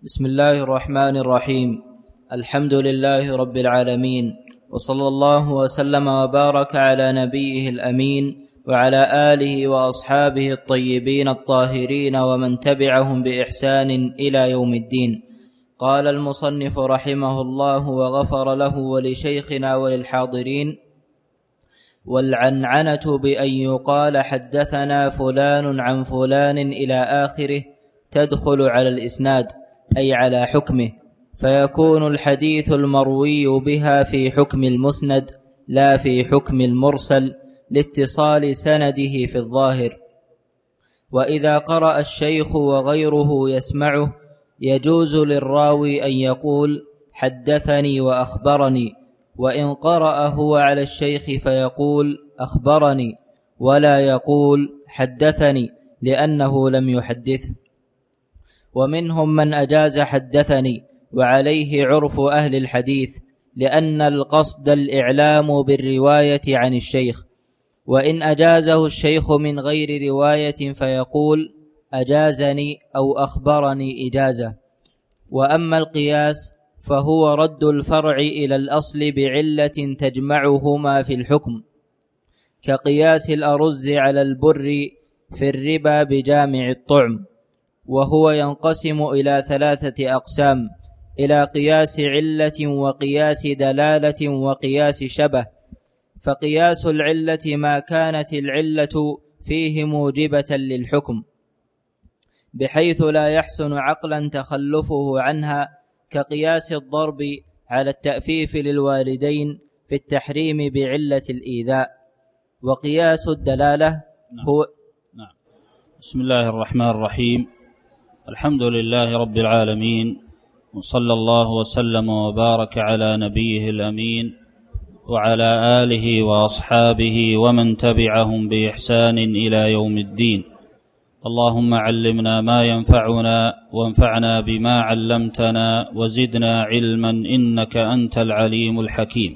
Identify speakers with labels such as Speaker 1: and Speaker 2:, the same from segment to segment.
Speaker 1: بسم الله الرحمن الرحيم. الحمد لله رب العالمين، وصلى الله وسلم وبارك على نبيه الأمين وعلى آله وأصحابه الطيبين الطاهرين ومن تبعهم بإحسان إلى يوم الدين. قال المصنف رحمه الله وغفر له ولشيخنا وللحاضرين: والعنعنة بأن يقال حدثنا فلان عن فلان إلى آخره تدخل على الإسناد، أي على حكمه، فيكون الحديث المروي بها في حكم المسند لا في حكم المرسل لاتصال سنده في الظاهر. وإذا قرأ الشيخ وغيره يسمعه يجوز للراوي أن يقول حدثني وأخبرني، وإن قرأ هو على الشيخ فيقول أخبرني ولا يقول حدثني لأنه لم يحدثه. ومنهم من أجاز حدثني، وعليه عرف أهل الحديث، لأن القصد الإعلام بالرواية عن الشيخ. وإن أجازه الشيخ من غير رواية فيقول أجازني أو أخبرني إجازة. وأما القياس فهو رد الفرع إلى الأصل بعلة تجمعهما في الحكم، كقياس الأرز على البر في الربا بجامع الطعم، وهو ينقسم إلى 3 أقسام: إلى قياس علة وقياس دلالة وقياس شبه. فقياس العلة ما كانت العلة فيه موجبة للحكم بحيث لا يحسن عقلا تخلفه عنها، كقياس الضرب على التأفيف للوالدين في التحريم بعلة الإيذاء. وقياس الدلالة هو
Speaker 2: بسم الله الرحمن الرحيم. الحمد لله رب العالمين، وصلى الله وسلم وبارك على نبيه الأمين وعلى آله وأصحابه ومن تبعهم بإحسان إلى يوم الدين. اللهم علمنا ما ينفعنا وانفعنا بما علمتنا وزدنا علما إنك أنت العليم الحكيم.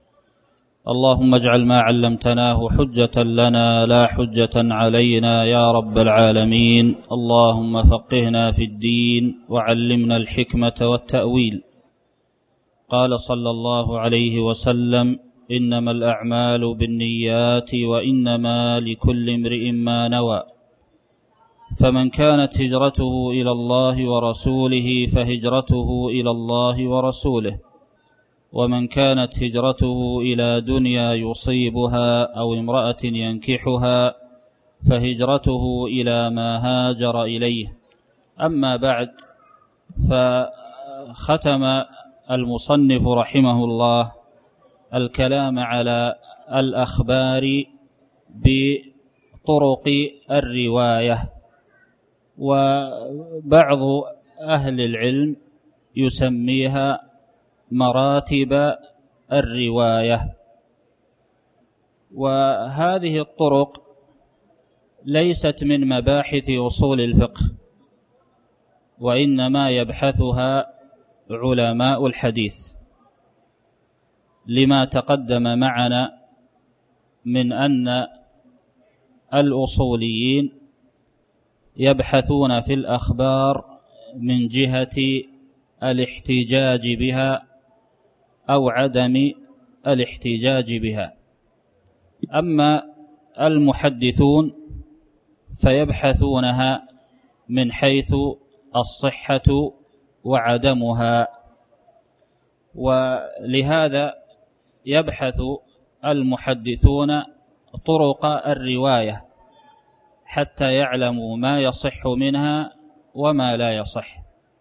Speaker 2: اللهم اجعل ما علمتناه حجة لنا لا حجة علينا يا رب العالمين. اللهم فقهنا في الدين وعلمنا الحكمة والتأويل. قال صلى الله عليه وسلم: إنما الأعمال بالنيات وإنما لكل امرئ ما نوى، فمن كانت هجرته إلى الله ورسوله فهجرته إلى الله ورسوله، ومن كانت هجرته إلى دنيا يصيبها أو امرأة ينكحها فهجرته إلى ما هاجر إليه. أما بعد، فختم المصنف رحمه الله الكلام على الأخبار بطرق الرواية. وبعض أهل العلم يسميها مراتب الرواية. وهذه الطرق ليست من مباحث أصول الفقه، وإنما يبحثها علماء الحديث، لما تقدم معنا من أن الأصوليين يبحثون في الأخبار من جهة الاحتجاج بها أو عدم الاحتجاج بها. أما المحدثون فيبحثونها من حيث الصحة وعدمها. ولهذا يبحث المحدثون طرق الرواية حتى يعلموا ما يصح منها وما لا يصح.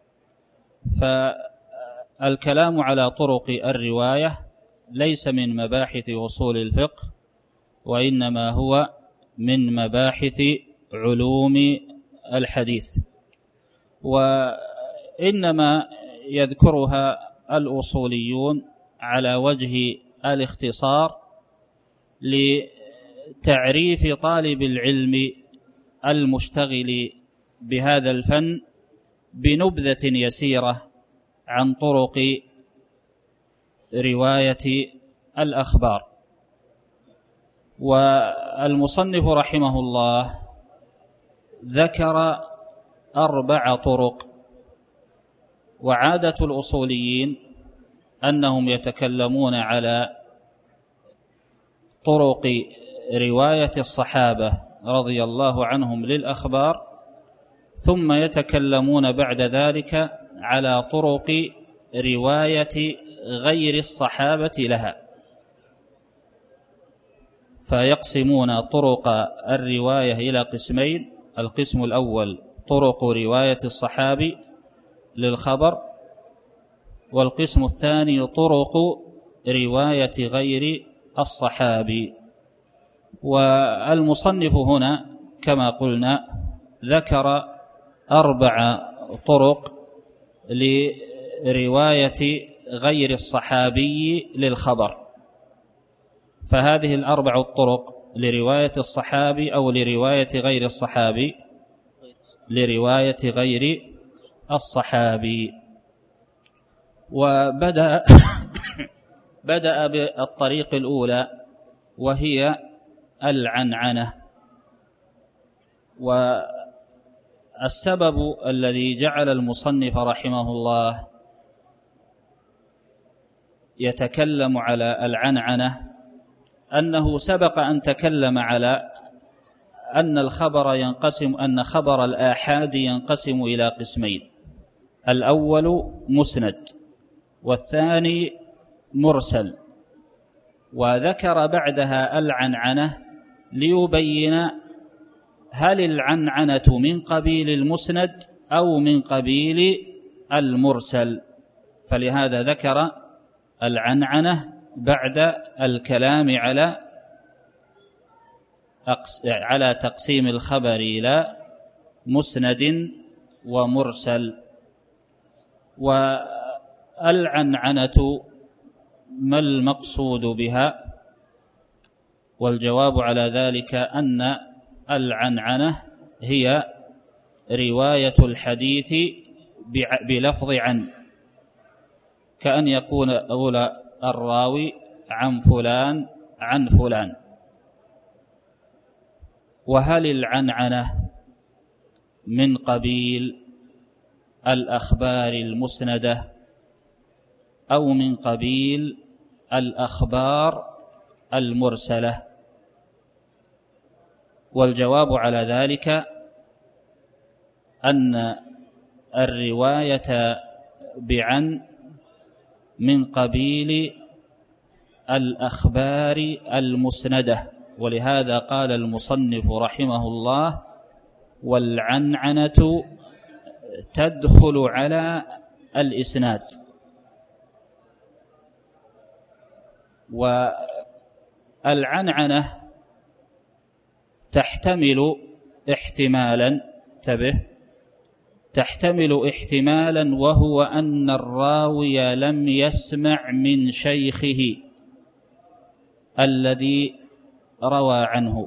Speaker 2: فالكلام على طرق الرواية ليس من مباحث أصول الفقه، وإنما هو من مباحث علوم الحديث، وإنما يذكرها الأصوليون على وجه الاختصار لتعريف طالب العلم المشتغل بهذا الفن بنبذة يسيرة عن طرق رواية الأخبار. والمصنف رحمه الله ذكر 4 طرق وعادة الأصوليين أنهم يتكلمون على طرق رواية الصحابة رضي الله عنهم للأخبار، ثم يتكلمون بعد ذلك على طرق رواية غير الصحابة لها، فيقسمون طرق الرواية إلى قسمين: القسم الأول طرق رواية الصحابي للخبر، والقسم الثاني طرق رواية غير الصحابي. والمصنف هنا كما قلنا ذكر 4 طرق لرواية غير الصحابي للخبر، فهذه 4 الطرق لرواية الصحابي أو لرواية غير الصحابي، لرواية غير الصحابي. وبدأ بالطريق الأولى وهي العنعنة. والسبب الذي جعل المصنف رحمه الله يتكلم على العنعنة أنه سبق أن تكلم على أن خبر الآحاد ينقسم إلى قسمين: الأول مسند، والثاني مرسل. وذكر بعدها العنعنة ليبين هل العنعنة من قبيل المسند أو من قبيل المرسل، فلهذا ذكر العنعنة بعد الكلام على تقسيم الخبر إلى مسند ومرسل. والعنعنة ما المقصود بها؟ والجواب على ذلك أن العنعنة هي رواية الحديث بلفظ عن، كأن يقول الراوي عن فلان عن فلان. وهل العنعنة من قبيل الأخبار المسندة أو من قبيل الأخبار المرسلة؟ والجواب على ذلك أن الرواية بعن من قبيل الأخبار المسندة، ولهذا قال المصنف رحمه الله: والعنعنة تدخل على الإسناد. والعنعنة تحتمل احتمالا وهو أن الراوي لم يسمع من شيخه الذي روى عنه،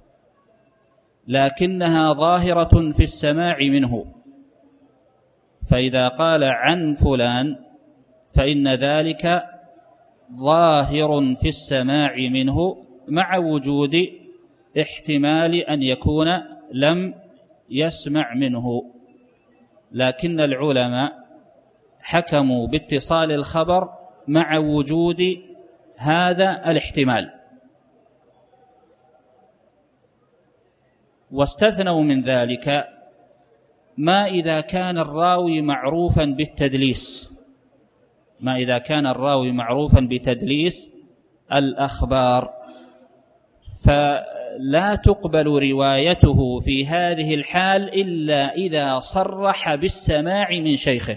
Speaker 2: لكنها ظاهرة في السماع منه، فإذا قال عن فلان فإن ذلك ظاهر في السماع منه، مع وجود احتمال أن يكون لم يسمع منه. لكن العلماء حكموا باتصال الخبر مع وجود هذا الاحتمال، واستثنوا من ذلك ما إذا كان الراوي معروفا بالتدليس، الأخبار، فلا تقبل روايته في هذه الحال إلا إذا صرح بالسماع من شيخه.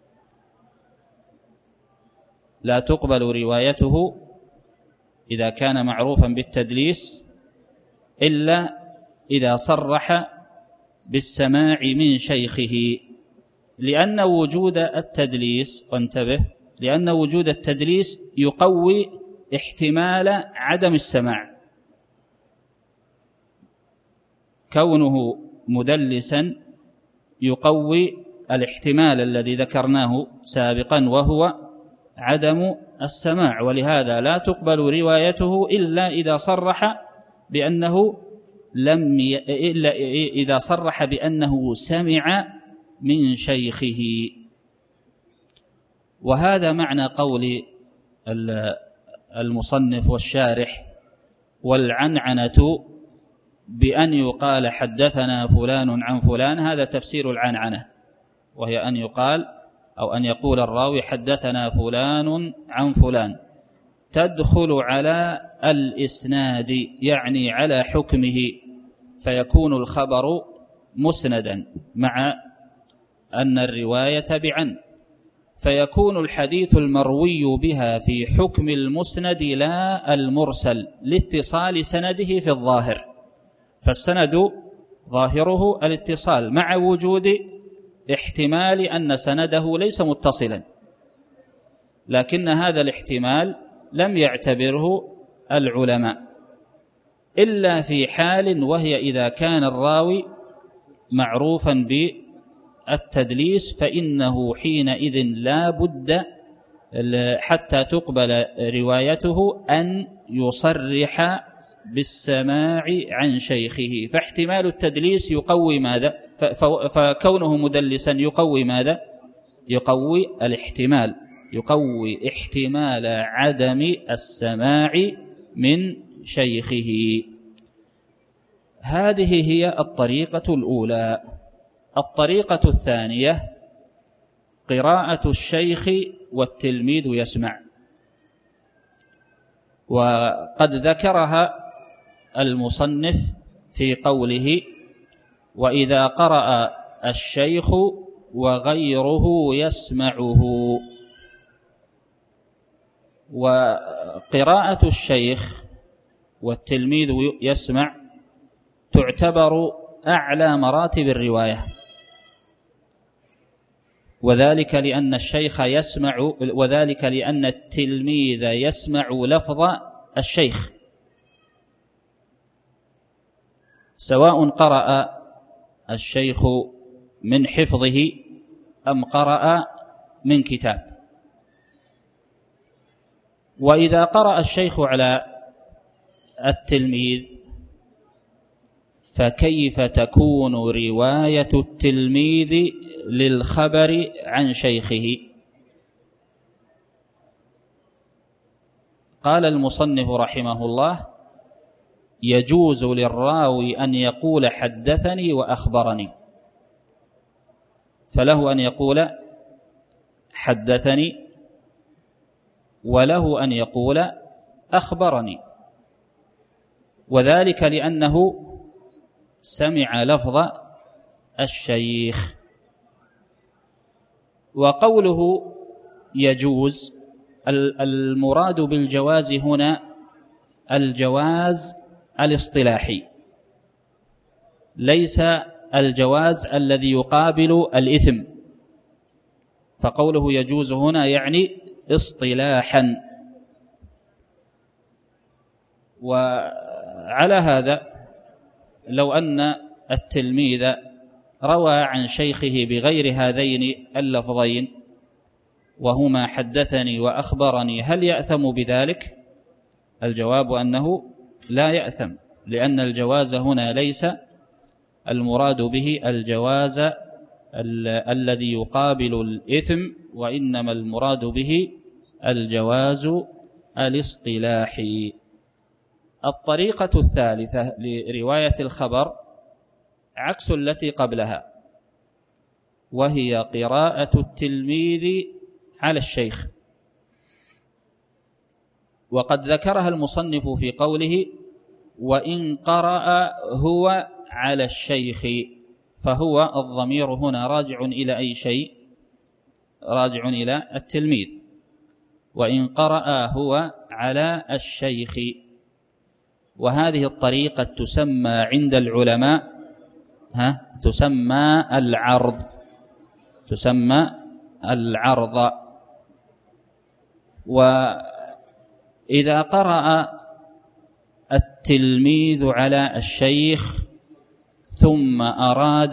Speaker 2: لا تقبل روايته إذا كان معروفا بالتدليس إلا إذا صرح بالسماع من شيخه، لأن وجود التدليس، وانتبه، لأن وجود التدليس يقوي احتمال عدم السماع. كونه مدلسا يقوي الاحتمال الذي ذكرناه سابقا وهو عدم السماع، ولهذا لا تقبل روايته إلا إذا صرح بأنه سمع من شيخه. وهذا معنى قول المصنف والشارح: والعنعنة بأن يقال حدثنا فلان عن فلان. هذا تفسير العنعنة، وهي أن يقال أو أن يقول الراوي حدثنا فلان عن فلان، تدخل على الإسناد، يعني على حكمه، فيكون الخبر مسندا مع أن الرواية بعن، فيكون الحديث المروي بها في حكم المسند لا المرسل لاتصال سنده في الظاهر، فالسند ظاهره الاتصال مع وجود احتمال أن سنده ليس متصلا، لكن هذا الاحتمال لم يعتبره العلماء إلا في حال، وهي إذا كان الراوي معروفا بالتدليس، فإنه حينئذ لا بد حتى تقبل روايته أن يصرح بالسماع عن شيخه، فاحتمال التدليس يقوي ماذا؟ فكونه مدلسا يقوي ماذا؟ يقوي الاحتمال، يقوي احتمال عدم السماع من شيخه. هذه هي الطريقة الأولى. الطريقة الثانية قراءة الشيخ والتلميذ يسمع، وقد ذكرها المصنف في قوله: وإذا قرأ الشيخ وغيره يسمعه. وقراءة الشيخ والتلميذ يسمع تعتبر أعلى مراتب الرواية، وذلك لأن الشيخ يسمع، وذلك لأن التلميذ يسمع لفظ الشيخ، سواء قرأ الشيخ من حفظه أم قرأ من كتاب. وإذا قرأ الشيخ على التلميذ فكيف تكون رواية التلميذ للخبر عن شيخه؟ قال المصنف رحمه الله: يجوز للراوي أن يقول حدثني وأخبرني، فله أن يقول حدثني وله أن يقول أخبرني، وذلك لأنه سمع لفظ الشيخ. وقوله يجوز، المراد بالجواز هنا الجواز الاصطلاحي، ليس الجواز الذي يقابل الإثم، فقوله يجوز هنا يعني اصطلاحا. وعلى هذا لو أن التلميذ روى عن شيخه بغير هذين اللفظين وهما حدثني وأخبرني، هل يأثم بذلك؟ الجواب أنه لا يأثم، لأن الجواز هنا ليس المراد به الجواز الذي يقابل الإثم، وإنما المراد به الجواز الاصطلاحي. الطريقة الثالثة لرواية الخبر عكس التي قبلها، وهي قراءة التلميذ على الشيخ، وقد ذكرها المصنف في قوله: وإن قرأ هو على الشيخ، فهو الضمير هنا راجع إلى أي شيء؟ راجع إلى التلميذ. وإن قرأ هو على الشيخ، وهذه الطريقة تسمى عند العلماء تسمى العرض، تسمى العرض. وإذا قرأ التلميذ على الشيخ ثم أراد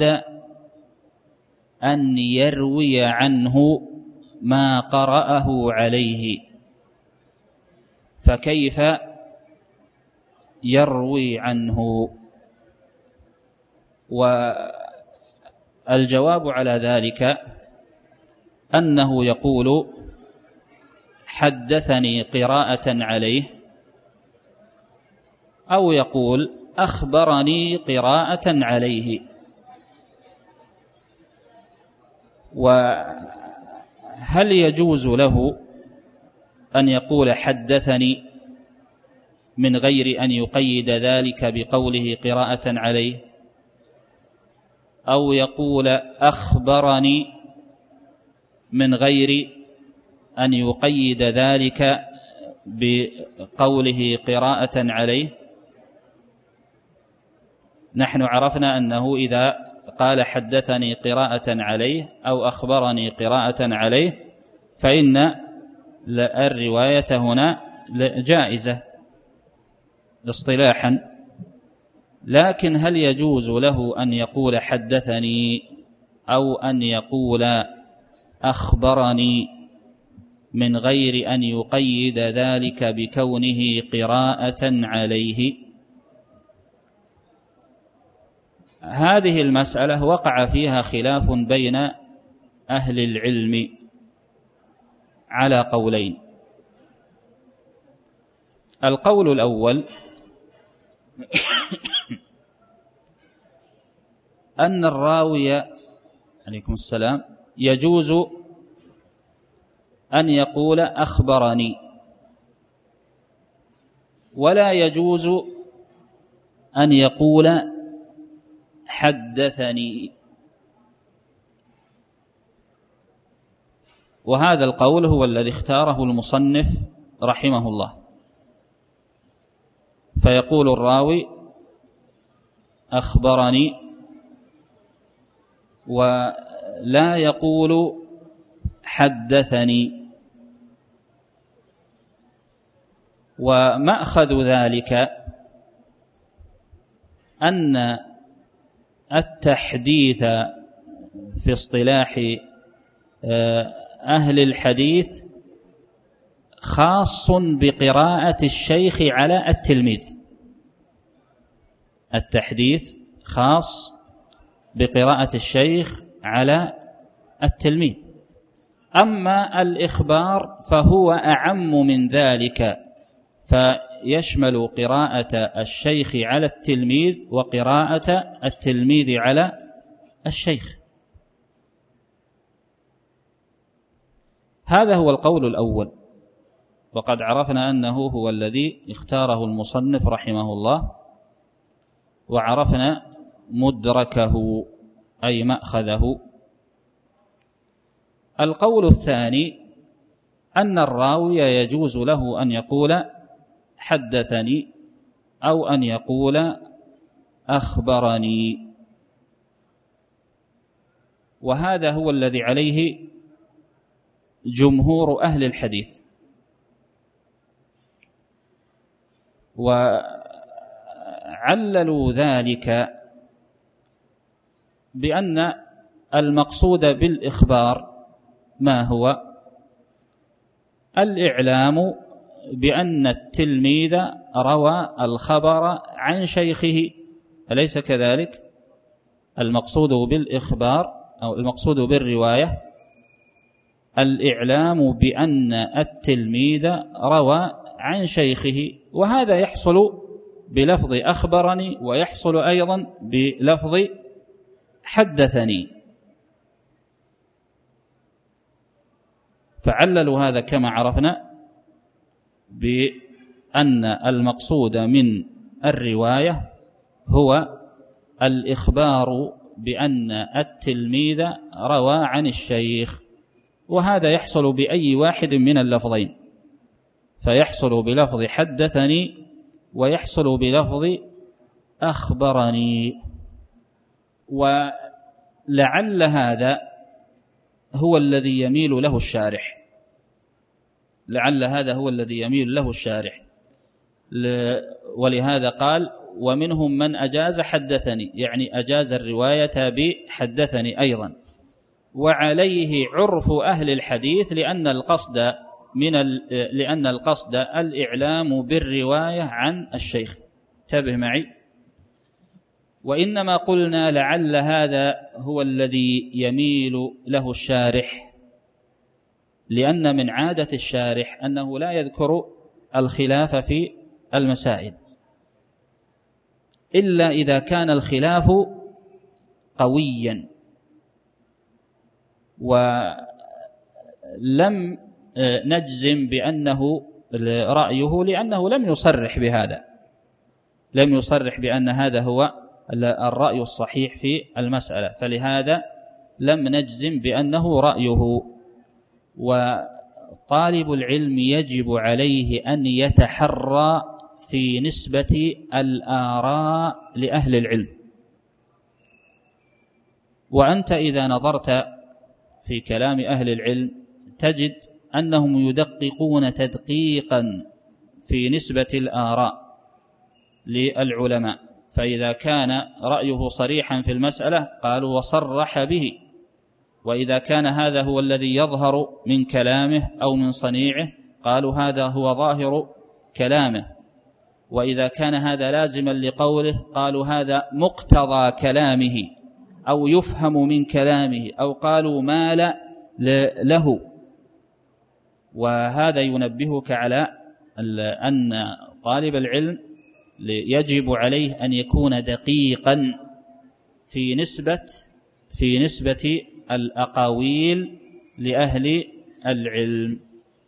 Speaker 2: أن يروي عنه ما قرأه عليه، فكيف يروي عنه؟ والجواب على ذلك أنه يقول حدثني قراءة عليه، أو يقول أخبرني قراءة عليه. وهل يجوز له أن يقول حدثني من غير أن يقيد ذلك بقوله قراءة عليه، أو يقول أخبرني من غير أن يقيد ذلك بقوله قراءة عليه؟ نحن عرفنا أنه إذا قال حدثني قراءة عليه أو أخبرني قراءة عليه فإن الرواية هنا جائزة اصطلاحا، لكن هل يجوز له أن يقول حدثني أو أن يقول أخبرني من غير أن يقيد ذلك بكونه قراءة عليه؟ هذه المسألة وقع فيها خلاف بين أهل العلم على قولين. القول الأول أن الراوي عليكم السلام يجوز أن يقول أخبرني، ولا يجوز أن يقول حدثني. وهذا القول هو الذي اختاره المصنف رحمه الله، فيقول الراوي أخبرني ولا يقول حدثني. ومأخذ ذلك أن التحديث في اصطلاح أهل الحديث خاص بقراءة الشيخ على التلميذ. التحديث خاص بقراءة الشيخ على التلميذ، أما الإخبار فهو أعم من ذلك، فيشمل قراءة الشيخ على التلميذ وقراءة التلميذ على الشيخ. هذا هو القول الأول، وقد عرفنا أنه هو الذي اختاره المصنف رحمه الله، وعرفنا مدركه أي مأخذه. القول الثاني أن الراوي يجوز له أن يقول حدثني أو أن يقول أخبرني، وهذا هو الذي عليه جمهور أهل الحديث. وعللوا ذلك بأن المقصود بالإخبار ما هو؟ الإعلام بأن التلميذ روى الخبر عن شيخه، أليس كذلك؟ المقصود بالإخبار أو المقصود بالرواية الإعلام بأن التلميذ روى عن شيخه، وهذا يحصل بلفظ أخبرني ويحصل أيضا بلفظ حدثني. فعللوا هذا كما عرفنا بأن المقصود من الرواية هو الإخبار بأن التلميذ روى عن الشيخ، وهذا يحصل بأي واحد من اللفظين، فيحصل بلفظ حدثني ويحصل بلفظ أخبرني. ولعل هذا هو الذي يميل له الشارح، لعل هذا هو الذي يميل له الشارح، ولهذا قال ومنهم من أجاز حدثني، يعني أجاز الرواية بحدثني أيضا. وعليه عرف أهل الحديث لأن القصد الإعلام بالرواية عن الشيخ. انتبه معي. وإنما قلنا لعل هذا هو الذي يميل له الشارح، لأن من عادة الشارح أنه لا يذكر الخلاف في المسائل إلا إذا كان الخلاف قويا، ولم نجزم بأنه رأيه لأنه لم يصرح بهذا، لم يصرح بأن هذا هو الرأي الصحيح في المسألة، فلهذا لم نجزم بأنه رأيه. وطالب العلم يجب عليه أن يتحرى في نسبة الآراء لأهل العلم. وأنت إذا نظرت في كلام أهل العلم تجد أنهم يدققون تدقيقا في نسبة الآراء للعلماء، فإذا كان رأيه صريحا في المسألة قالوا وصرح به، وإذا كان هذا هو الذي يظهر من كلامه أو من صنيعه قالوا هذا هو ظاهر كلامه، وإذا كان هذا لازما لقوله قالوا هذا مقتضى كلامه أو يفهم من كلامه، أو قالوا مال له. وهذا ينبهك على أن طالب العلم يجب عليه أن يكون دقيقا في نسبة الأقاويل لأهل العلم.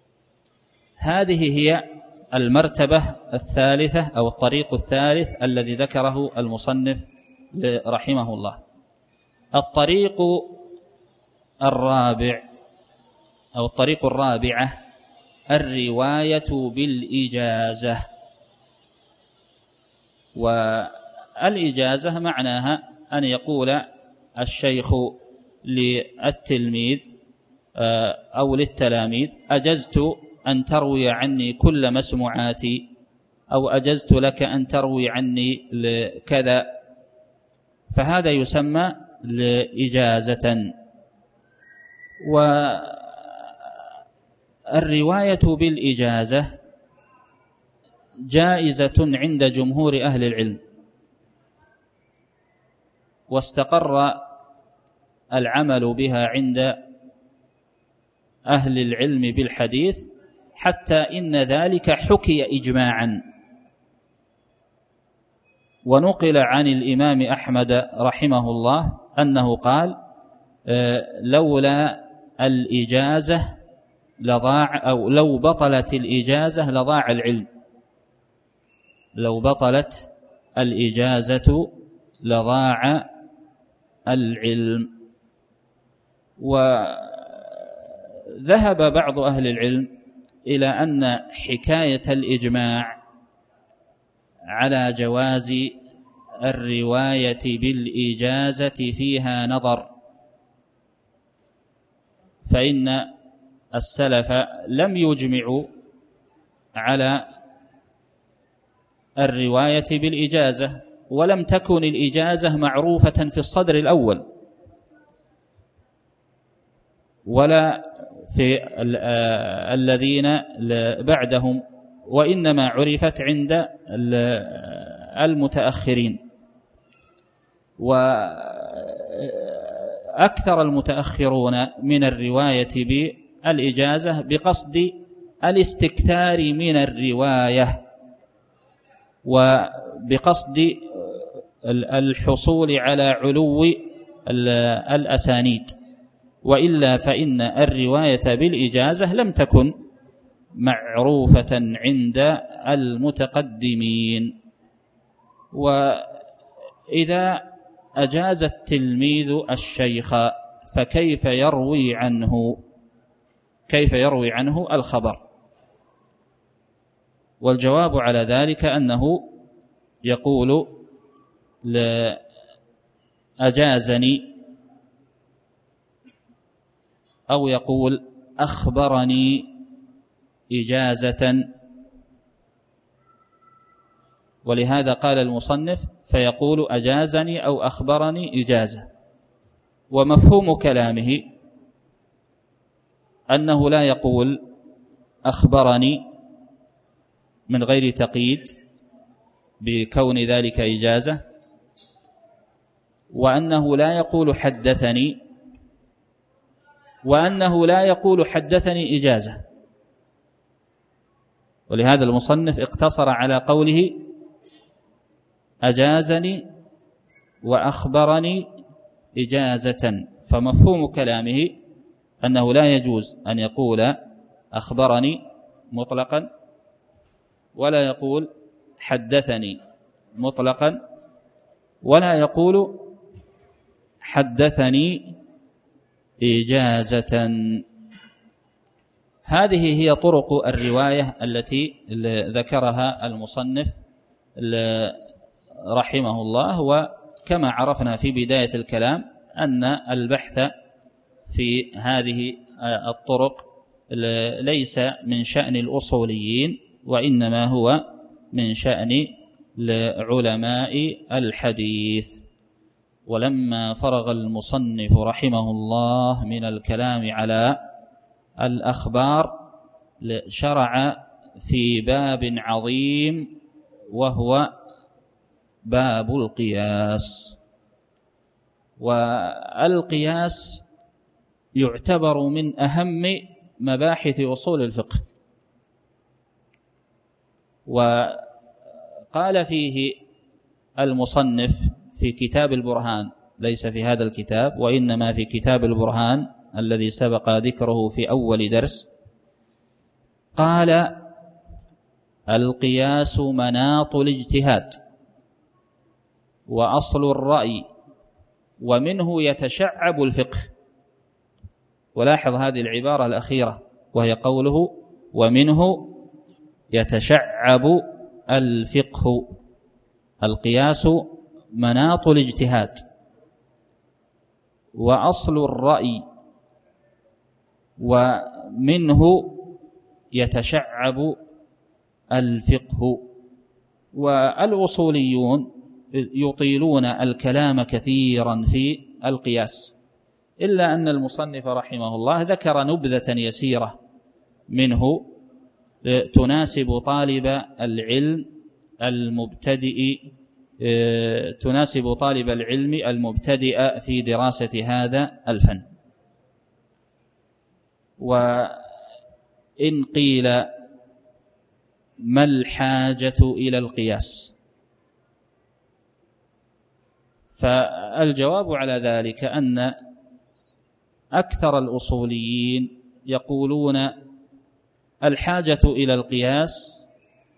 Speaker 2: هذه هي المرتبة الثالثة أو الطريق الثالث الذي ذكره المصنف رحمه الله. الطريق الرابع أو الطريق الرابعة الرواية بالإجازة. والإجازة معناها أن يقول الشيخ للتلميذ أو للتلاميذ أجزت أن تروي عني كل مسموعاتي، أو أجزت لك أن تروي عني كذا، فهذا يسمى إجازة. والرواية بالإجازة جائزة عند جمهور أهل العلم، واستقر العمل بها عند أهل العلم بالحديث، حتى إن ذلك حكي إجماعا. ونقل عن الإمام أحمد رحمه الله أنه قال لولا الإجازة لضاع، أو لو بطلت الإجازة لضاع العلم، لو بطلت الإجازة لضاع العلم. وذهب بعض أهل العلم إلى أن حكاية الإجماع على جواز الرواية بالإجازة فيها نظر، فإن السلف لم يجمعوا على الرواية بالإجازة، ولم تكن الإجازة معروفة في الصدر الأول ولا في الذين بعدهم، وإنما عرفت عند المتأخرين. وأكثر المتأخرون من الرواية بالإجازة بقصد الاستكثار من الرواية وبقصد الحصول على علو الأسانيد، وإلا فإن الرواية بالإجازة لم تكن معروفة عند المتقدمين. وإذا أجاز التلميذ الشيخ فكيف يروي عنه الخبر؟ والجواب على ذلك أنه يقول أجازني، أو يقول أخبرني إجازة. ولهذا قال المصنف فيقول أجازني أو أخبرني إجازة. ومفهوم كلامه أنه لا يقول أخبرني من غير تقييد بكون ذلك إجازة، وأنه لا يقول حدثني، وأنه لا يقول حدثني إجازة، ولهذا المصنف اقتصر على قوله أجازني وأخبرني إجازة. فمفهوم كلامه أنه لا يجوز أن يقول أخبرني مطلقا، ولا يقول حدثني مطلقا، ولا يقول حدثني إجازة. هذه هي طرق الرواية التي ذكرها المصنف رحمه الله. وكما عرفنا في بداية الكلام أن البحث في هذه الطرق ليس من شأن الأصوليين، وإنما هو من شأن علماء الحديث. ولما فرغ المصنف رحمه الله من الكلام على الأخبار شرع في باب عظيم، وهو باب القياس. والقياس يعتبر من أهم مباحث أصول الفقه، وقال فيه المصنف في كتاب البرهان، ليس في هذا الكتاب وإنما في كتاب البرهان الذي سبق ذكره في أول درس، قال القياس مناط الاجتهاد وأصل الرأي ومنه يتشعب الفقه. ولاحظ هذه العبارة الأخيرة وهي قوله ومنه يتشعب الفقه. القياس مناط الاجتهاد وأصل الرأي ومنه يتشعب الفقه. والأصوليون يطيلون الكلام كثيرا في القياس، إلا أن المصنف رحمه الله ذكر نبذة يسيرة منه تناسب طالب العلم المبتدئ في دراسة هذا الفن. وإن قيل ما الحاجة إلى القياس؟ فالجواب على ذلك أن أكثر الأصوليين يقولون الحاجة إلى القياس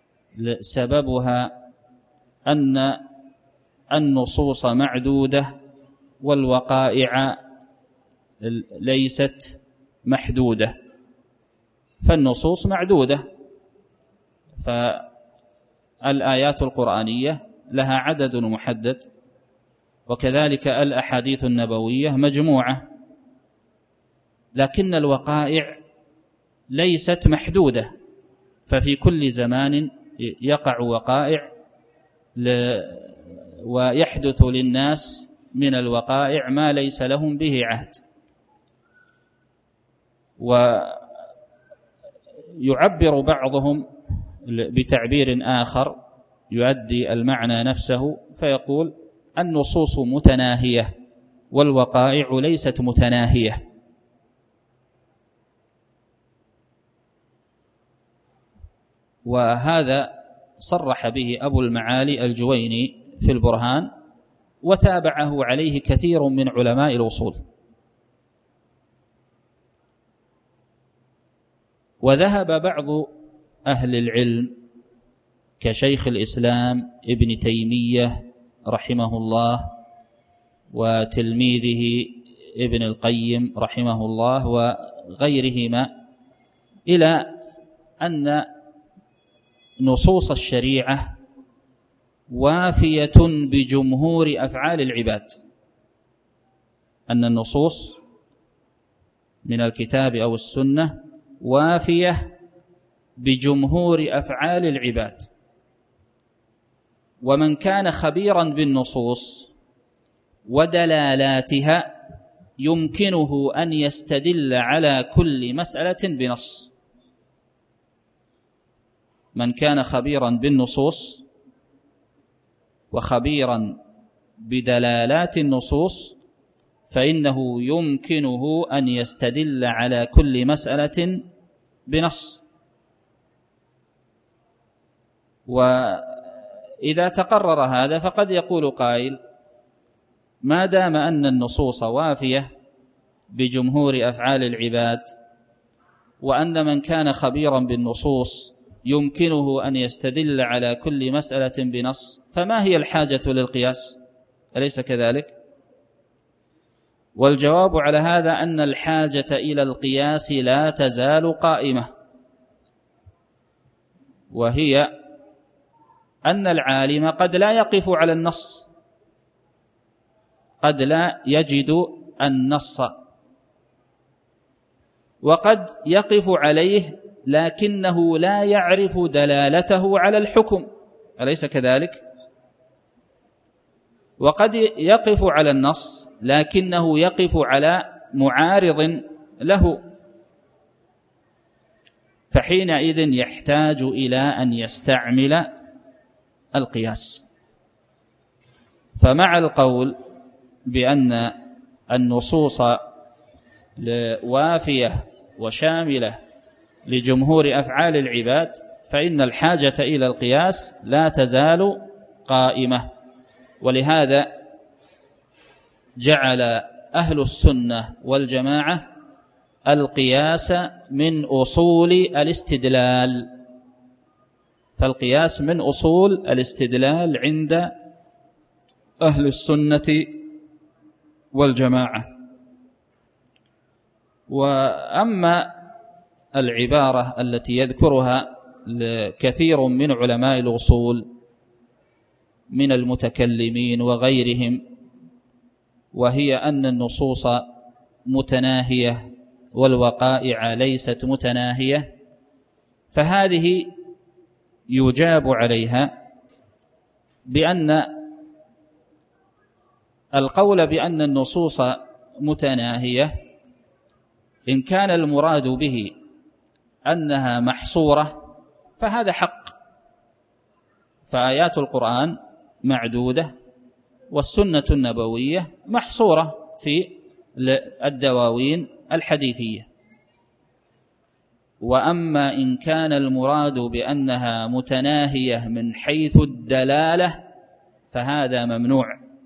Speaker 2: سببها أن النصوص معدودة والوقائع ليست محدودة. فالنصوص معدودة، فالآيات القرآنية لها عدد محدد، وكذلك الأحاديث النبوية مجموعة، لكن الوقائع ليست محدودة، ففي كل زمان يقع وقائع ويحدث للناس من الوقائع ما ليس لهم به عهد. ويعبر بعضهم بتعبير آخر يؤدي المعنى نفسه، فيقول النصوص متناهية والوقائع ليست متناهية. وهذا صرح به أبو المعالي الجويني في البرهان، وتابعه عليه كثير من علماء الأصول. وذهب بعض أهل العلم كشيخ الإسلام ابن تيمية رحمه الله وتلميذه ابن القيم رحمه الله وغيرهما إلى أن نصوص الشريعة وافية بجمهور أفعال العباد، أن النصوص من الكتاب أو السنة وافية بجمهور أفعال العباد. ومن كان خبيرا بالنصوص ودلالاتها يمكنه أن يستدل على كل مسألة بنص. من كان خبيرا بالنصوص وخبيرا بدلالات النصوص فإنه يمكنه أن يستدل على كل مسألة بنص. وإذا تقرر هذا فقد يقول قائل: ما دام أن النصوص وافية بجمهور أفعال العباد، وأن من كان خبيرا بالنصوص يمكنه أن يستدل على كل مسألة بنص، فما هي الحاجة للقياس؟ أليس كذلك؟ والجواب على هذا أن الحاجة إلى القياس لا تزال قائمة، وهي أن العالم قد لا يقف على النص، قد لا يجد النص، وقد يقف عليه لكنه لا يعرف دلالته على الحكم، أليس كذلك؟ وقد يقف على النص لكنه يقف على معارض له، فحينئذ يحتاج إلى أن يستعمل القياس. فمع القول بأن النصوص وافية وشاملة لجمهور أفعال العباد، فإن الحاجة إلى القياس لا تزال قائمة. ولهذا جعل أهل السنة والجماعة القياس من أصول الاستدلال، فالقياس من أصول الاستدلال عند أهل السنة والجماعة. وأما العبارة التي يذكرها كثير من علماء الأصول من المتكلمين وغيرهم، وهي أن النصوص متناهية والوقائع ليست متناهية، فهذه يجاب عليها بأن القول بأن النصوص متناهية إن كان المراد به أنها محصورة فهذا حق، فآيات القرآن معدودة والسنة النبوية محصورة في الدواوين الحديثية. وأما إن كان المراد بأنها متناهية من حيث الدلالة فهذا ممنوع،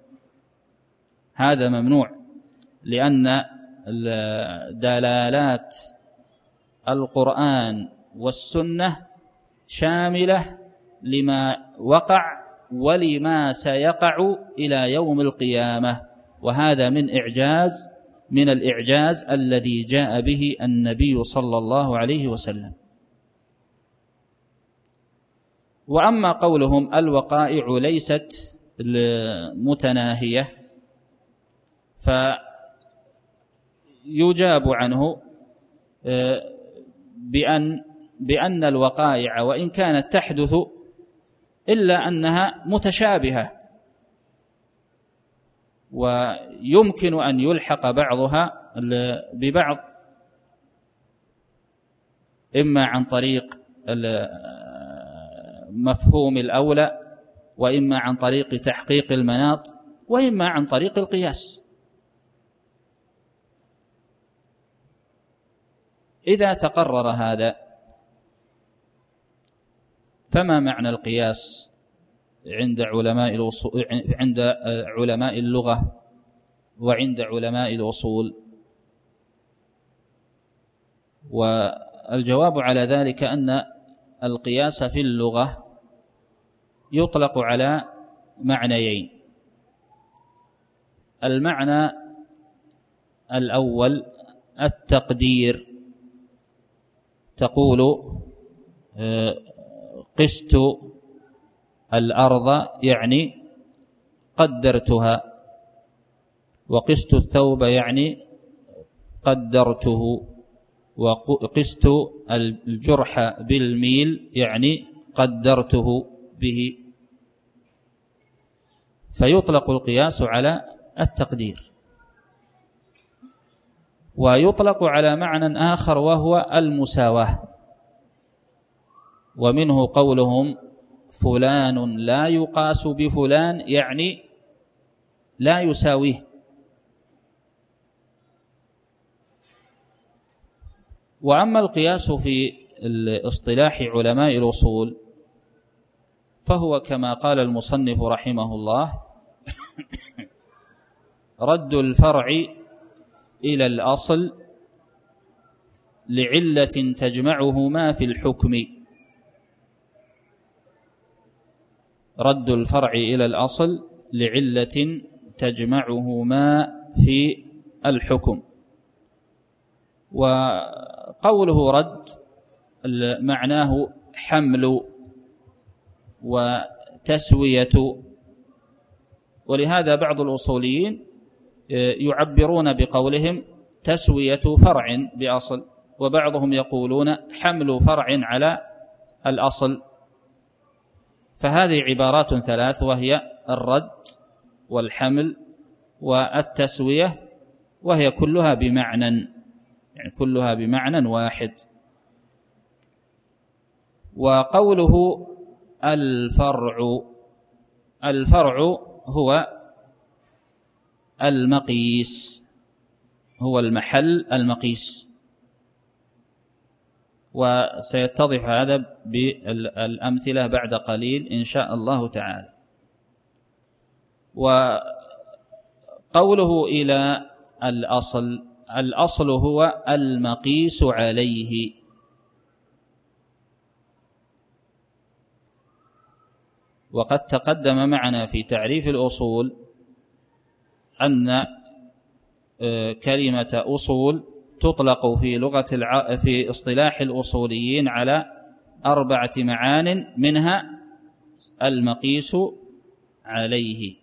Speaker 2: هذا ممنوع، لأن دلالات القرآن والسنة شاملة لما وقع ولما سيقع إلى يوم القيامة، وهذا من الإعجاز الذي جاء به النبي صلى الله عليه وسلم. وأما قولهم الوقائع ليست متناهية فيجاب عنه بأن الوقائع وإن كانت تحدث إلا أنها متشابهة، ويمكن أن يلحق بعضها ببعض، إما عن طريق مفهوم الأولى، وإما عن طريق تحقيق المناط، وإما عن طريق القياس. إذا تقرر هذا فما معنى القياس عند علماء اللغة وعند علماء الأصول؟ والجواب على ذلك أن القياس في اللغة يطلق على معنيين. المعنى الأول التقدير، تقول قست الأرض يعني قدرتها، وقست الثوب يعني قدرته، وقست الجرح بالميل يعني قدرته به. فيطلق القياس على التقدير. ويطلق على معنى آخر وهو المساواة، ومنه قولهم فلان لا يقاس بفلان يعني لا يساويه، وأما القياس في اصطلاح علماء الأصول فهو كما قال المصنف رحمه الله: رد الفرع إلى الأصل لعلة تجمعهما في الحكم. رد الفرع إلى الأصل لعلة تجمعهما في الحكم. وقوله رد معناه حمل وتسوية، ولهذا بعض الأصوليين يعبرون بقولهم تسوية فرع بأصل، وبعضهم يقولون حمل فرع على الأصل. فهذه عبارات ثلاث، وهي الرد والحمل والتسوية، وهي كلها بمعنى، يعني كلها بمعنى واحد. وقوله الفرع هو المقيس، هو المحل المقيس، وسيتضح هذا بالأمثلة بعد قليل إن شاء الله تعالى. وقوله إلى الأصل هو المقيس عليه. وقد تقدم معنا في تعريف الأصول أن كلمة أصول تطلق في اصطلاح الأصوليين على 4 معان، منها المقيس عليه.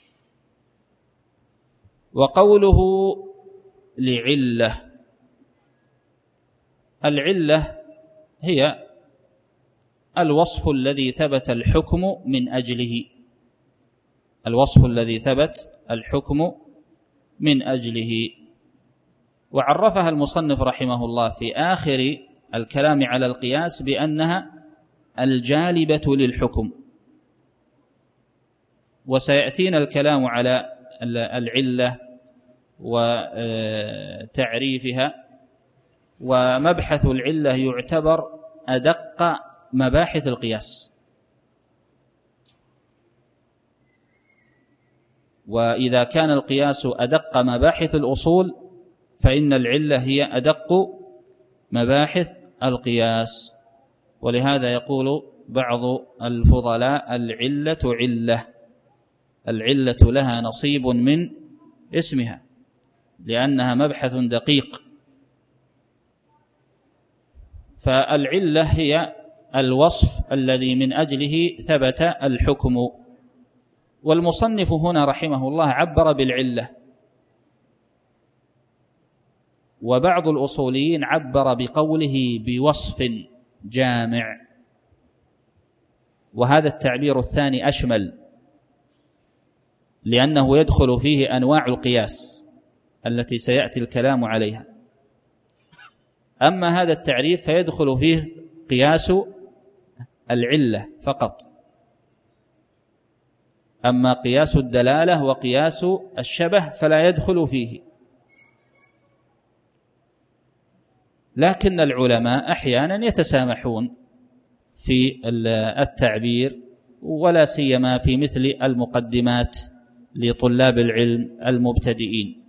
Speaker 2: وقوله لعلة، العلة هي الوصف الذي ثبت الحكم من أجله، الوصف الذي ثبت الحكم من أجله. وعرفها المصنف رحمه الله في آخر الكلام على القياس بأنها الجالبة للحكم. وسيأتينا الكلام على العلة وتعريفها. ومبحث العلة يعتبر أدق مباحث القياس، وإذا كان القياس أدق مباحث الأصول فإن العلة هي أدق مباحث القياس. ولهذا يقول بعض الفضلاء: العلة علة، العلة لها نصيب من اسمها، لأنها مبحث دقيق. فالعلة هي الوصف الذي من أجله ثبت الحكم. والمصنف هنا رحمه الله عبر بالعلة، وبعض الأصوليين عبر بقوله بوصف جامع، وهذا التعبير الثاني أشمل، لأنه يدخل فيه أنواع القياس التي سيأتي الكلام عليها. أما هذا التعريف فيدخل فيه قياس العلة فقط، أما قياس الدلالة وقياس الشبه فلا يدخل فيه. لكن العلماء أحيانا يتسامحون في التعبير، ولا سيما في مثل المقدمات لطلاب العلم المبتدئين.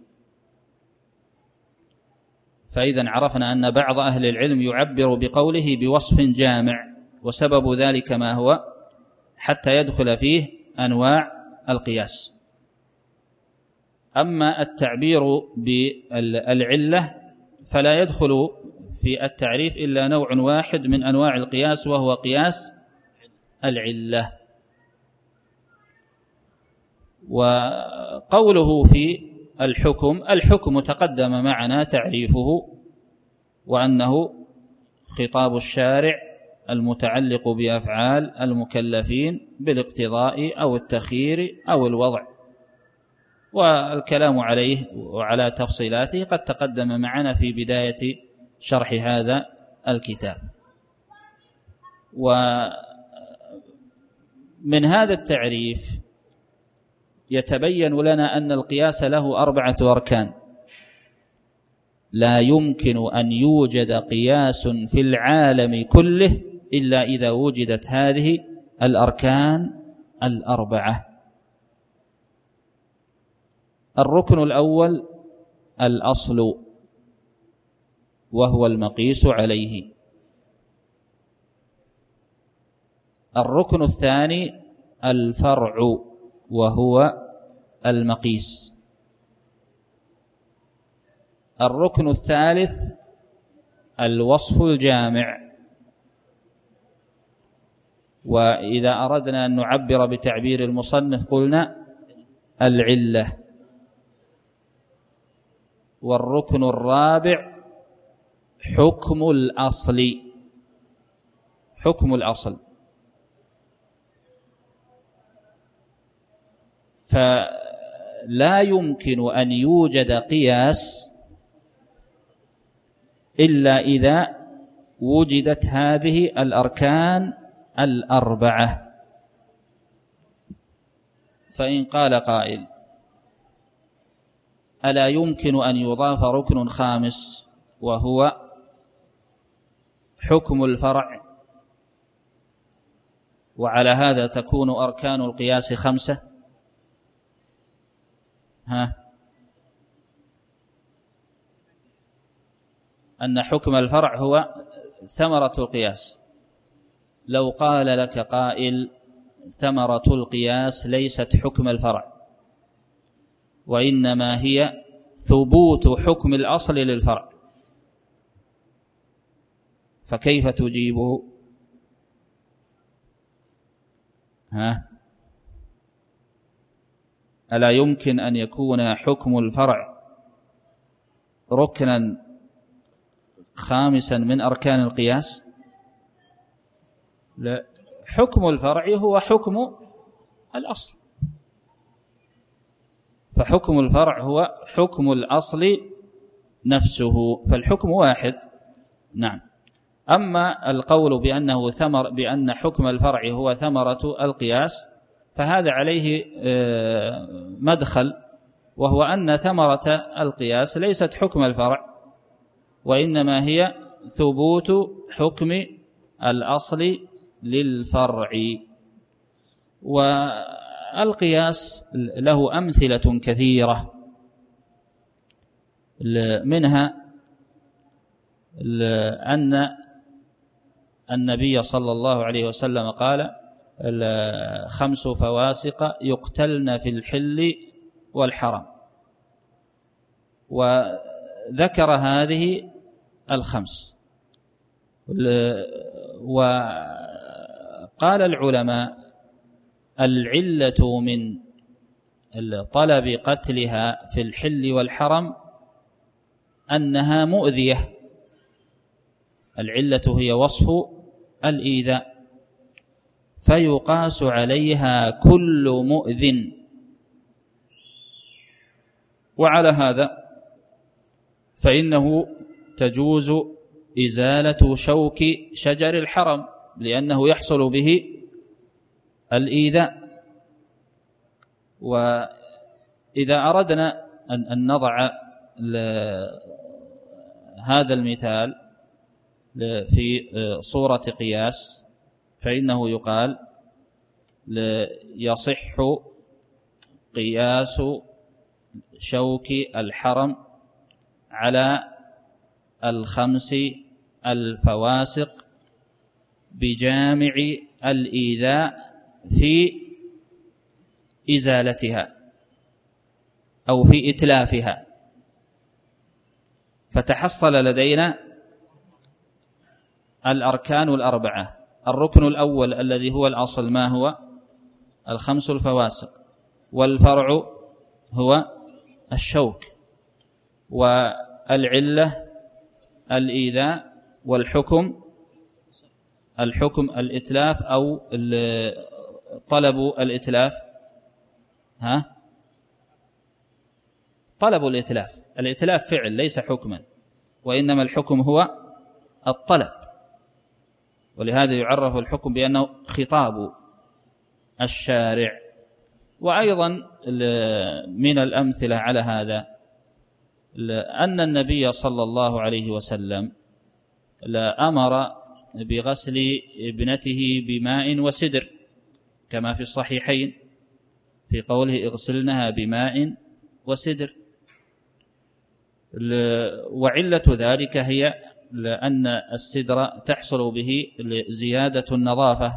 Speaker 2: فإذا عرفنا أن بعض أهل العلم يعبر بقوله بوصف جامع، وسبب ذلك ما هو؟ حتى يدخل فيه أنواع القياس. أما التعبير بالعلة فلا يدخل في التعريف إلا نوع واحد من أنواع القياس، وهو قياس العلة. وقوله في الحكم تقدم معنا تعريفه، وأنه خطاب الشارع المتعلق بأفعال المكلفين بالاقتضاء أو التخيير أو الوضع، والكلام عليه وعلى تفصيلاته قد تقدم معنا في بداية شرح هذا الكتاب. ومن هذا التعريف يتبين لنا أن القياس له 4 أركان. لا يمكن أن يوجد قياس في العالم كله إلا إذا وجدت هذه الأركان الأربعة. الركن الأول الأصل وهو المقيس عليه. الركن الثاني الفرع وهو المقيس. الركن الثالث الوصف الجامع. وإذا أردنا أن نعبر بتعبير المصنف قلنا العلة. والركن الرابع حكم الأصل. حكم الأصل. فلا يمكن أن يوجد قياس إلا إذا وجدت هذه الأركان الأربعة. فإن قال قائل ألا يمكن أن يضاف ركن خامس وهو حكم الفرع، وعلى هذا تكون أركان القياس 5؟ أن حكم الفرع هو ثمرة القياس. لو قال لك قائل ثمرة القياس ليست حكم الفرع وإنما هي ثبوت حكم الأصل للفرع، فكيف تجيبه؟ ألا يمكن أن يكون حكم الفرع ركنا خامسا من أركان القياس؟ لا، حكم الفرع هو حكم الأصل، فحكم الفرع هو حكم الأصل نفسه، فالحكم واحد. نعم. أما القول بأن حكم الفرع هو ثمرة القياس فهذا عليه مدخل، وهو أن ثمرة القياس ليست حكم الفرع وإنما هي ثبوت حكم الأصل للفرع. والقياس له أمثلة كثيرة، منها أن النبي صلى الله عليه وسلم قال 5 فواسق يقتلن في الحل والحرم، وذكر هذه 5. وقال العلماء العلة من طلب قتلها في الحل والحرم أنها مؤذية. العلة هي وصف الإيذاء، فيقاس عليها كل مؤذٍ. وعلى هذا فإنه تجوز إزالة شوك شجر الحرم لأنه يحصل به الإيذاء. وإذا أردنا أن نضع هذا المثال في صورة قياس فإنه يقال يصح قياس شوك الحرم على 5 الفواسق بجامع الإيذاء في إزالتها أو في إتلافها. فتحصل لدينا الأركان الأربعة. الركن الأول الذي هو الأصل ما هو؟ 5 الفواسق، والفرع هو الشوك، والعلة الإيذاء، والحكم الإتلاف أو طلب الإتلاف. طلب الإتلاف فعل ليس حكما، وإنما الحكم هو الطلب، ولهذا يعرف الحكم بأنه خطاب الشارع. وأيضا من الأمثلة على هذا أن النبي صلى الله عليه وسلم أمر بغسل ابنته بماء وسدر كما في الصحيحين في قوله اغسلنها بماء وسدر. وعلة ذلك هي لأن السدر تحصل به زيادة النظافة،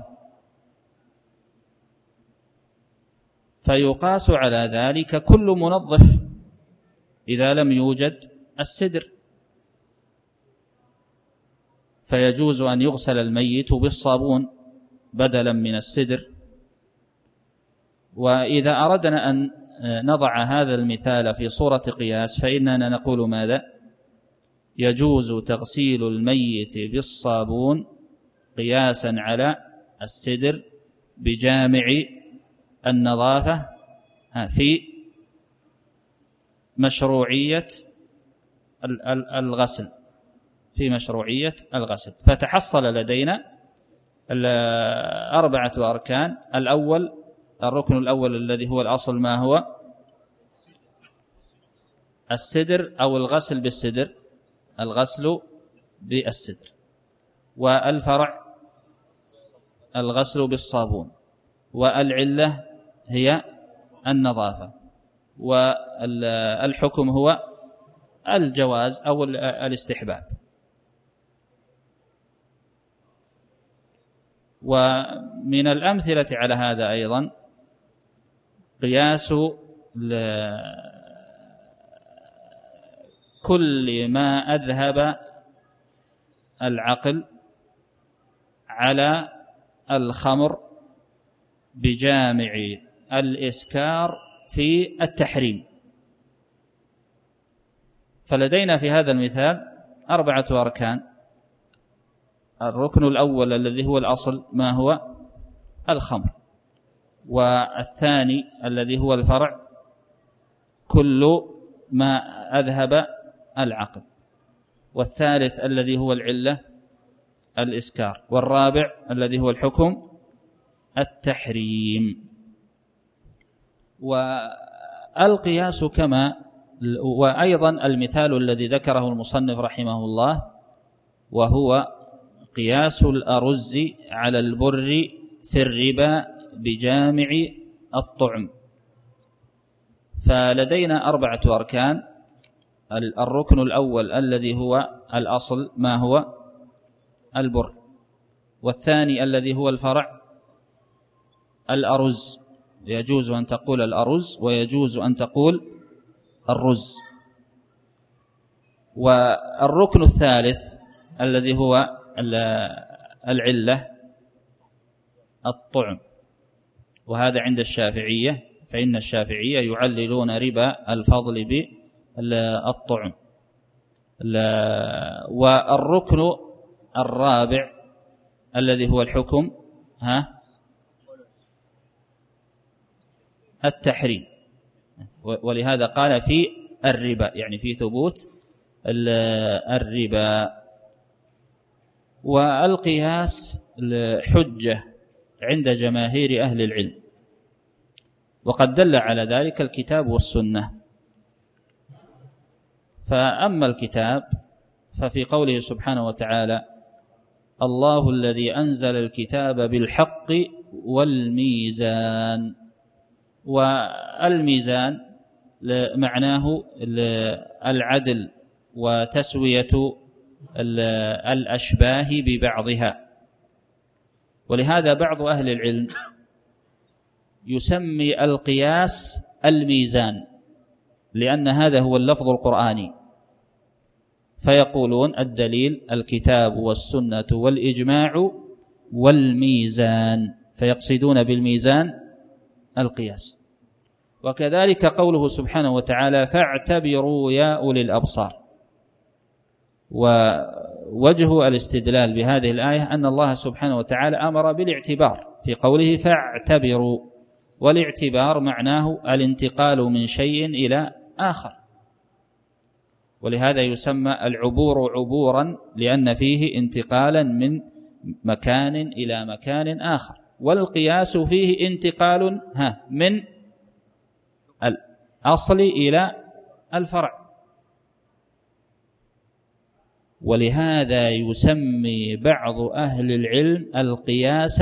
Speaker 2: فيقاس على ذلك كل منظف إذا لم يوجد السدر، فيجوز أن يغسل الميت بالصابون بدلا من السدر. وإذا أردنا أن نضع هذا المثال في صورة قياس فإننا نقول ماذا؟ يجوز تغسيل الميت بالصابون قياسا على السدر بجامع النظافة في مشروعية الغسل، في مشروعية الغسل. فتحصل لدينا 4 أركان. الأول الركن الأول الذي هو الأصل ما هو؟ السدر أو الغسل بالسدر، الغسل بالسدر. والفرع الغسل بالصابون، والعلة هي النظافة، والحكم هو الجواز أو الاستحباب. ومن الأمثلة على هذا أيضا قياس كل ما أذهب العقل على الخمر بجامع الإسكار في التحريم. فلدينا في هذا المثال 4 أركان. الركن الأول الذي هو الأصل ما هو؟ الخمر. والثاني الذي هو الفرع كل ما أذهب العقل. والثالث الذي هو العلة الإسكار. والرابع الذي هو الحكم التحريم. والقياس كما وأيضا المثال الذي ذكره المصنف رحمه الله وهو قياس الأرز على البر في الربا بجامع الطعم. فلدينا 4 أركان. الركن الأول الذي هو الأصل ما هو؟ البر. والثاني الذي هو الفرع الأرز، يجوز أن تقول الأرز ويجوز أن تقول الرز. والركن الثالث الذي هو العلة الطعم، وهذا عند الشافعية، فإن الشافعية يعللون ربا الفضل بالطعم. والركن الرابع الذي هو الحكم التحريم، ولهذا قال في الربا، يعني في ثبوت الربا. والقياس حجة عند جماهير أهل العلم، وقد دل على ذلك الكتاب والسنة. فأما الكتاب ففي قوله سبحانه وتعالى: الله الذي أنزل الكتاب بالحق والميزان. والميزان معناه العدل وتسوية الأشباه ببعضها. ولهذا بعض أهل العلم يسمي القياس الميزان، لأن هذا هو اللفظ القرآني. فيقولون الدليل الكتاب والسنة والإجماع والميزان، فيقصدون بالميزان القياس. وكذلك قوله سبحانه وتعالى: فاعتبروا يا أولي الأبصار. ووجه الاستدلال بهذه الآية أن الله سبحانه وتعالى أمر بالاعتبار في قوله فاعتبروا، والاعتبار معناه الانتقال من شيء إلى آخر، ولهذا يسمى العبور عبورا لأن فيه انتقالا من مكان إلى مكان آخر. والقياس فيه انتقال من الأصل إلى الفرع، ولهذا يسمي بعض أهل العلم القياس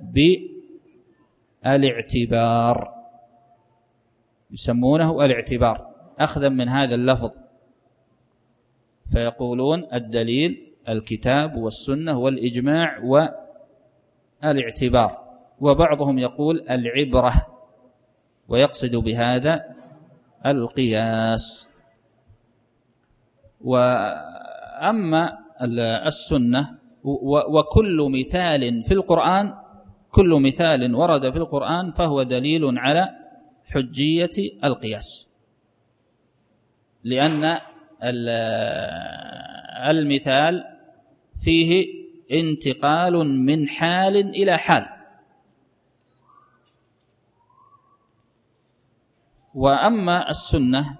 Speaker 2: بالاعتبار، يسمونه الاعتبار أخذا من هذا اللفظ، فيقولون الدليل الكتاب والسنة والإجماع والاعتبار، وبعضهم يقول العبرة ويقصد بهذا القياس. وأما السنة وكل مثال في القرآن، كل مثال ورد في القرآن فهو دليل على حجية القياس، لأن المثال فيه انتقال من حال إلى حال. وأما السنة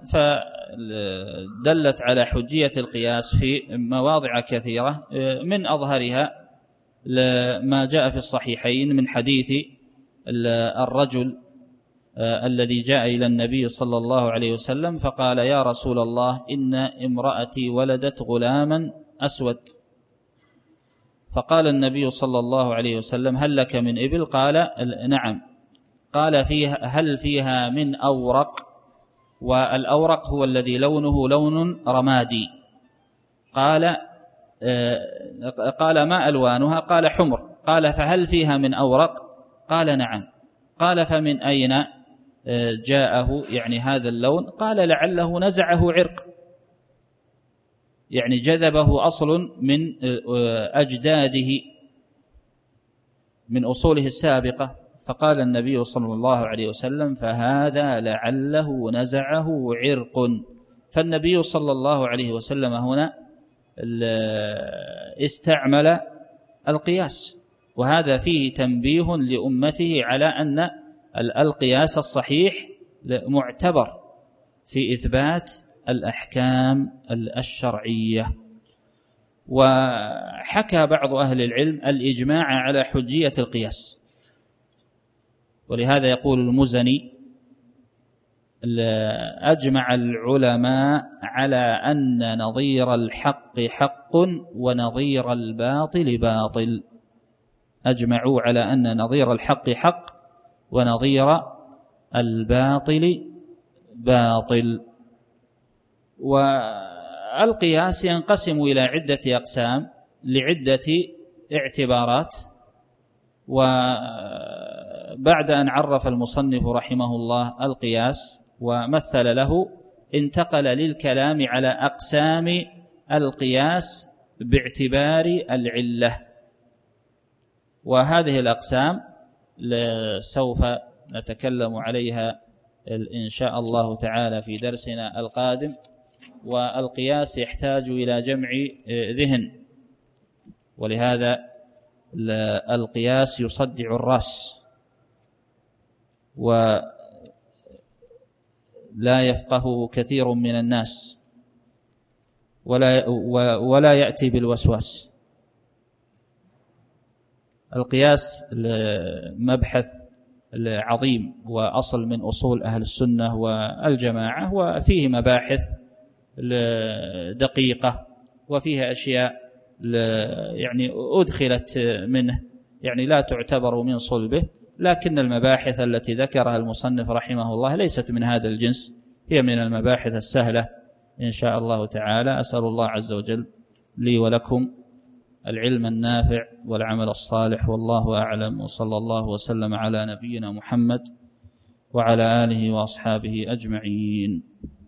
Speaker 2: فدلت على حجية القياس في مواضع كثيرة، من أظهرها ما جاء في الصحيحين من حديث الرجل الذي جاء إلى النبي صلى الله عليه وسلم فقال: يا رسول الله، إن امرأتي ولدت غلاما أسود. فقال النبي صلى الله عليه وسلم: هل لك من إبل؟ قال: نعم. قال: هل فيها من أورق؟ والأورق هو الذي لونه لون رمادي. قال: ما ألوانها؟ قال: حمر. قال: فهل فيها من أورق؟ قال: نعم. قال: فمن أين جاءه يعني هذا اللون؟ قال: لعله نزعه عرق، يعني جذبه أصل من أجداده من أصوله السابقة. فقال النبي صلى الله عليه وسلم: فهذا لعله نزعه عرق. فالنبي صلى الله عليه وسلم هنا استعمل القياس، وهذا فيه تنبيه لأمته على أن القياس الصحيح معتبر في إثبات الأحكام الشرعية. وحكى بعض أهل العلم الإجماع على حجية القياس، ولهذا يقول المزني: أجمع العلماء على أن نظير الحق حق ونظير الباطل باطل. أجمعوا على أن نظير الحق حق ونظير الباطل باطل. والقياس ينقسم إلى عدة أقسام لعدة اعتبارات. وبعد أن عرف المصنف رحمه الله القياس ومثل له، انتقل للكلام على أقسام القياس باعتبار العلة. وهذه الأقسام سوف نتكلم عليها إن شاء الله تعالى في درسنا القادم. والقياس يحتاج إلى جمع ذهن، ولهذا القياس يصدع الرأس ولا يفقهه كثير من الناس ولا يأتي بالوسواس. القياس مبحث عظيم وأصل من أصول أهل السنة والجماعة، وفيه مباحث دقيقة وفيها أشياء يعني أدخلت منه يعني لا تعتبر من صلبه، لكن المباحث التي ذكرها المصنف رحمه الله ليست من هذا الجنس، هي من المباحث السهلة إن شاء الله تعالى. أسأل الله عز وجل لي ولكم العلم النافع والعمل الصالح، والله أعلم، وصلى الله وسلم على نبينا محمد وعلى آله وأصحابه أجمعين.